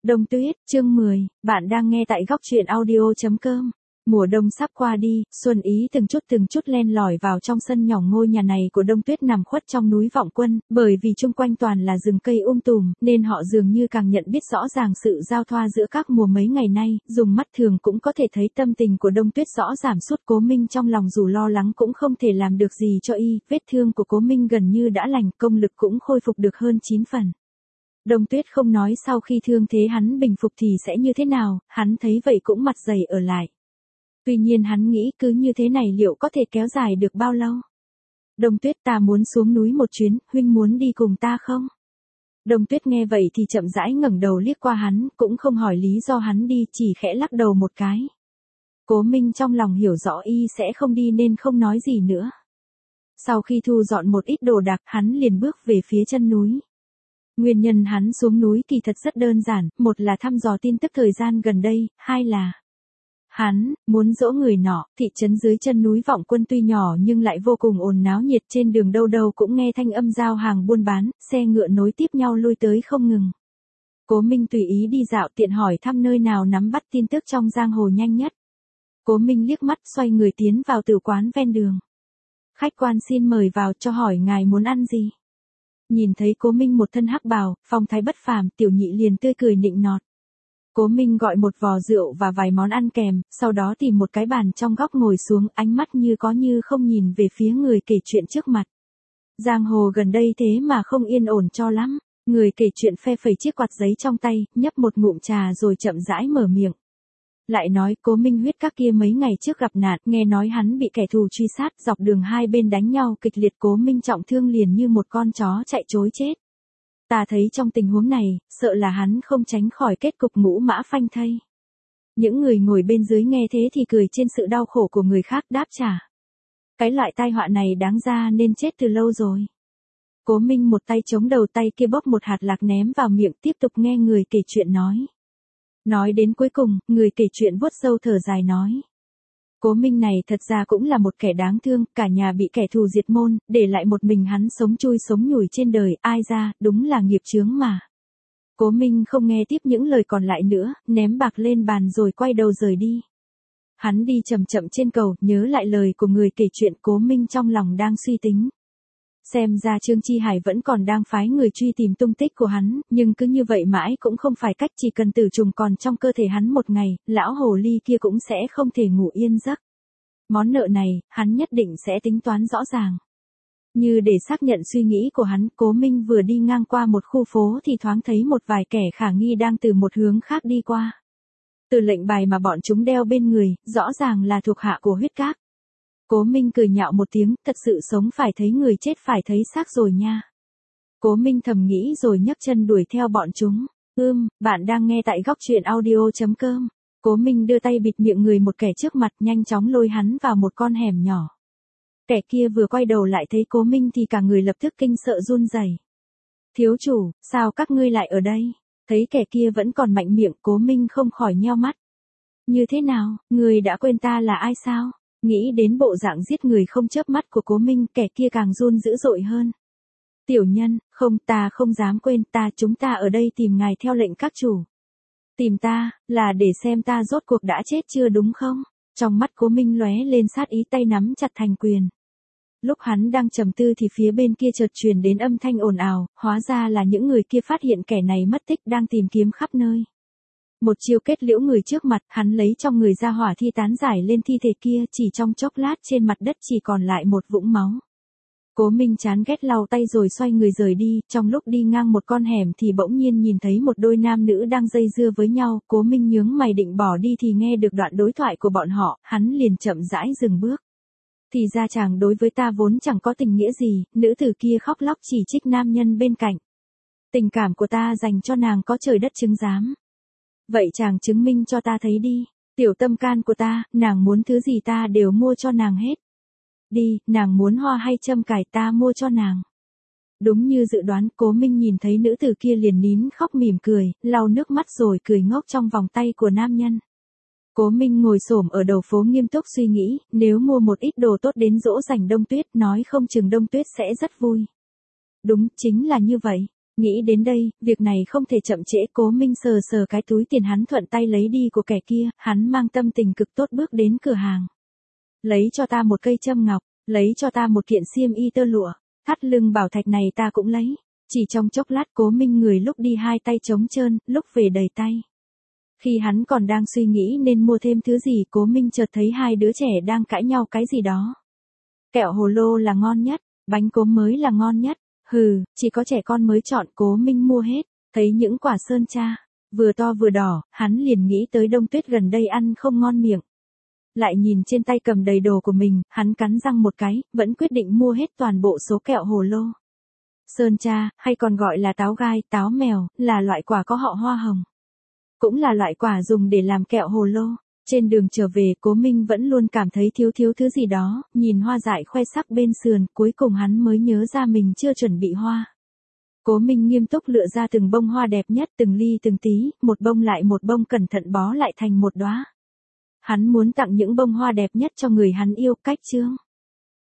Đông Tuyết, chương 10, bạn đang nghe tại góc truyện audio.com. Mùa đông sắp qua đi, xuân ý từng chút len lỏi vào trong sân nhỏ ngôi nhà này của Đông Tuyết nằm khuất trong núi Vọng Quân, bởi vì chung quanh toàn là rừng cây tùm, nên họ dường như càng nhận biết rõ ràng sự giao thoa giữa các mùa mấy ngày nay, dùng mắt thường cũng có thể thấy tâm tình của Đông Tuyết rõ giảm sút. Cố Minh trong lòng dù lo lắng cũng không thể làm được gì cho y, vết thương của Cố Minh gần như đã lành, công lực cũng khôi phục được hơn 9 phần. Đông Tuyết không nói sau khi thương thế hắn bình phục thì sẽ như thế nào, hắn thấy vậy cũng mặt dày ở lại. Tuy nhiên hắn nghĩ cứ như thế này liệu có thể kéo dài được bao lâu? Đông Tuyết, ta muốn xuống núi một chuyến, huynh muốn đi cùng ta không? Đông Tuyết nghe vậy thì chậm rãi ngẩng đầu liếc qua hắn, cũng không hỏi lý do hắn đi, chỉ khẽ lắc đầu một cái. Cố Minh trong lòng hiểu rõ y sẽ không đi nên không nói gì nữa. Sau khi thu dọn một ít đồ đạc, hắn liền bước về phía chân núi. Nguyên nhân hắn xuống núi thì thật rất đơn giản, một là thăm dò tin tức thời gian gần đây, hai là hắn muốn dỗ người nọ. Thị trấn dưới chân núi Vọng Quân tuy nhỏ nhưng lại vô cùng ồn náo nhiệt, trên đường đâu đâu cũng nghe thanh âm giao hàng buôn bán, xe ngựa nối tiếp nhau lui tới không ngừng. Cố Minh tùy ý đi dạo tiện hỏi thăm nơi nào nắm bắt tin tức trong giang hồ nhanh nhất. Cố Minh liếc mắt xoay người tiến vào tử quán ven đường. Khách quan xin mời vào, cho hỏi ngài muốn ăn gì? Nhìn thấy Cố Minh một thân hắc bào, phong thái bất phàm, tiểu nhị liền tươi cười nịnh nọt. Cố Minh gọi một vò rượu và vài món ăn kèm, sau đó tìm một cái bàn trong góc ngồi xuống, ánh mắt như có như không nhìn về phía người kể chuyện trước mặt. Giang hồ gần đây thế mà không yên ổn cho lắm. Người kể chuyện phe phẩy chiếc quạt giấy trong tay, nhấp một ngụm trà rồi chậm rãi mở miệng. Lại nói Cố Minh huyết các kia mấy ngày trước gặp nạn, nghe nói hắn bị kẻ thù truy sát, dọc đường hai bên đánh nhau kịch liệt, Cố Minh trọng thương liền như một con chó chạy trối chết. Ta thấy trong tình huống này, sợ là hắn không tránh khỏi kết cục ngũ mã phanh thây. Những người ngồi bên dưới nghe thế thì cười trên sự đau khổ của người khác, đáp trả. Cái loại tai họa này đáng ra nên chết từ lâu rồi. Cố Minh một tay chống đầu, tay kia bóp một hạt lạc ném vào miệng, tiếp tục nghe người kể chuyện nói. Nói đến cuối cùng, người kể chuyện vuốt râu thở dài nói. Cố Minh này thật ra cũng là một kẻ đáng thương, cả nhà bị kẻ thù diệt môn, để lại một mình hắn sống chui sống nhủi trên đời, ai ra, đúng là nghiệp chướng mà. Cố Minh không nghe tiếp những lời còn lại nữa, ném bạc lên bàn rồi quay đầu rời đi. Hắn đi chậm chậm trên cầu, nhớ lại lời của người kể chuyện, Cố Minh trong lòng đang suy tính. Xem ra Trương Chi Hải vẫn còn đang phái người truy tìm tung tích của hắn, nhưng cứ như vậy mãi cũng không phải cách, chỉ cần tử trùng còn trong cơ thể hắn một ngày, lão hồ ly kia cũng sẽ không thể ngủ yên giấc. Món nợ này, hắn nhất định sẽ tính toán rõ ràng. Như để xác nhận suy nghĩ của hắn, Cố Minh vừa đi ngang qua một khu phố thì thoáng thấy một vài kẻ khả nghi đang từ một hướng khác đi qua. Từ lệnh bài mà bọn chúng đeo bên người, rõ ràng là thuộc hạ của Huyết Các. Cố Minh cười nhạo một tiếng, thật sự sống phải thấy người, chết phải thấy xác rồi nha. Cố Minh thầm nghĩ rồi nhấc chân đuổi theo bọn chúng. Bạn đang nghe tại góc truyện audio.com. Cố Minh đưa tay bịt miệng người một kẻ trước mặt, nhanh chóng lôi hắn vào một con hẻm nhỏ. Kẻ kia vừa quay đầu lại thấy Cố Minh thì cả người lập tức kinh sợ run rẩy. Thiếu chủ, sao các ngươi lại ở đây? Thấy kẻ kia vẫn còn mạnh miệng, Cố Minh không khỏi nheo mắt. Như thế nào, ngươi đã quên ta là ai sao? Nghĩ đến bộ dạng giết người không chớp mắt của Cố Minh, kẻ kia càng run dữ dội hơn. Tiểu nhân, không, ta không dám quên, chúng ta ở đây tìm ngài theo lệnh các chủ. Tìm ta, là để xem ta rốt cuộc đã chết chưa đúng không? Trong mắt Cố Minh lóe lên sát ý, tay nắm chặt thành quyền. Lúc hắn đang trầm tư thì phía bên kia chợt truyền đến âm thanh ồn ào, hóa ra là những người kia phát hiện kẻ này mất tích đang tìm kiếm khắp nơi. Một chiêu kết liễu người trước mặt, hắn lấy trong người ra hỏa thi tán giải lên thi thể kia, chỉ trong chốc lát trên mặt đất chỉ còn lại một vũng máu. Cố Minh chán ghét lau tay rồi xoay người rời đi, trong lúc đi ngang một con hẻm thì bỗng nhiên nhìn thấy một đôi nam nữ đang dây dưa với nhau, Cố Minh nhướng mày định bỏ đi thì nghe được đoạn đối thoại của bọn họ, hắn liền chậm rãi dừng bước. Thì ra chàng đối với ta vốn chẳng có tình nghĩa gì, nữ tử kia khóc lóc chỉ trích nam nhân bên cạnh. Tình cảm của ta dành cho nàng có trời đất chứng giám. Vậy chàng chứng minh cho ta thấy đi, tiểu tâm can của ta, nàng muốn thứ gì ta đều mua cho nàng hết. Đi, nàng muốn hoa hay châm cài ta mua cho nàng. Đúng như dự đoán, Cố Minh nhìn thấy nữ tử kia liền nín khóc mỉm cười, lau nước mắt rồi cười ngốc trong vòng tay của nam nhân. Cố Minh ngồi xổm ở đầu phố nghiêm túc suy nghĩ, nếu mua một ít đồ tốt đến dỗ dành Đông Tuyết, nói không chừng Đông Tuyết sẽ rất vui. Đúng, chính là như vậy. Nghĩ đến đây, việc này không thể chậm trễ, Cố Minh sờ sờ cái túi tiền hắn thuận tay lấy đi của kẻ kia, hắn mang tâm tình cực tốt bước đến cửa hàng. Lấy cho ta một cây châm ngọc, lấy cho ta một kiện xiêm y tơ lụa, thắt lưng bảo thạch này ta cũng lấy. Chỉ trong chốc lát Cố Minh người lúc đi hai tay trống trơn, lúc về đầy tay. Khi hắn còn đang suy nghĩ nên mua thêm thứ gì, Cố Minh chợt thấy hai đứa trẻ đang cãi nhau cái gì đó. Kẹo hồ lô là ngon nhất, bánh cốm mới là ngon nhất. Hừ, chỉ có trẻ con mới chọn, Cố Minh mua hết. Thấy những quả sơn tra, vừa to vừa đỏ, hắn liền nghĩ tới Đông Tuyết gần đây ăn không ngon miệng. Lại nhìn trên tay cầm đầy đồ của mình, hắn cắn răng một cái, vẫn quyết định mua hết toàn bộ số kẹo hồ lô. Sơn tra, hay còn gọi là táo gai, táo mèo, là loại quả có họ hoa hồng. Cũng là loại quả dùng để làm kẹo hồ lô. Trên đường trở về, Cố Minh vẫn luôn cảm thấy thiếu thứ gì đó, nhìn hoa dại khoe sắc bên sườn, cuối cùng hắn mới nhớ ra mình chưa chuẩn bị hoa. Cố Minh nghiêm túc lựa ra từng bông hoa đẹp nhất, từng ly từng tí, một bông lại một bông cẩn thận bó lại thành một đóa. Hắn muốn tặng những bông hoa đẹp nhất cho người hắn yêu, cách chương.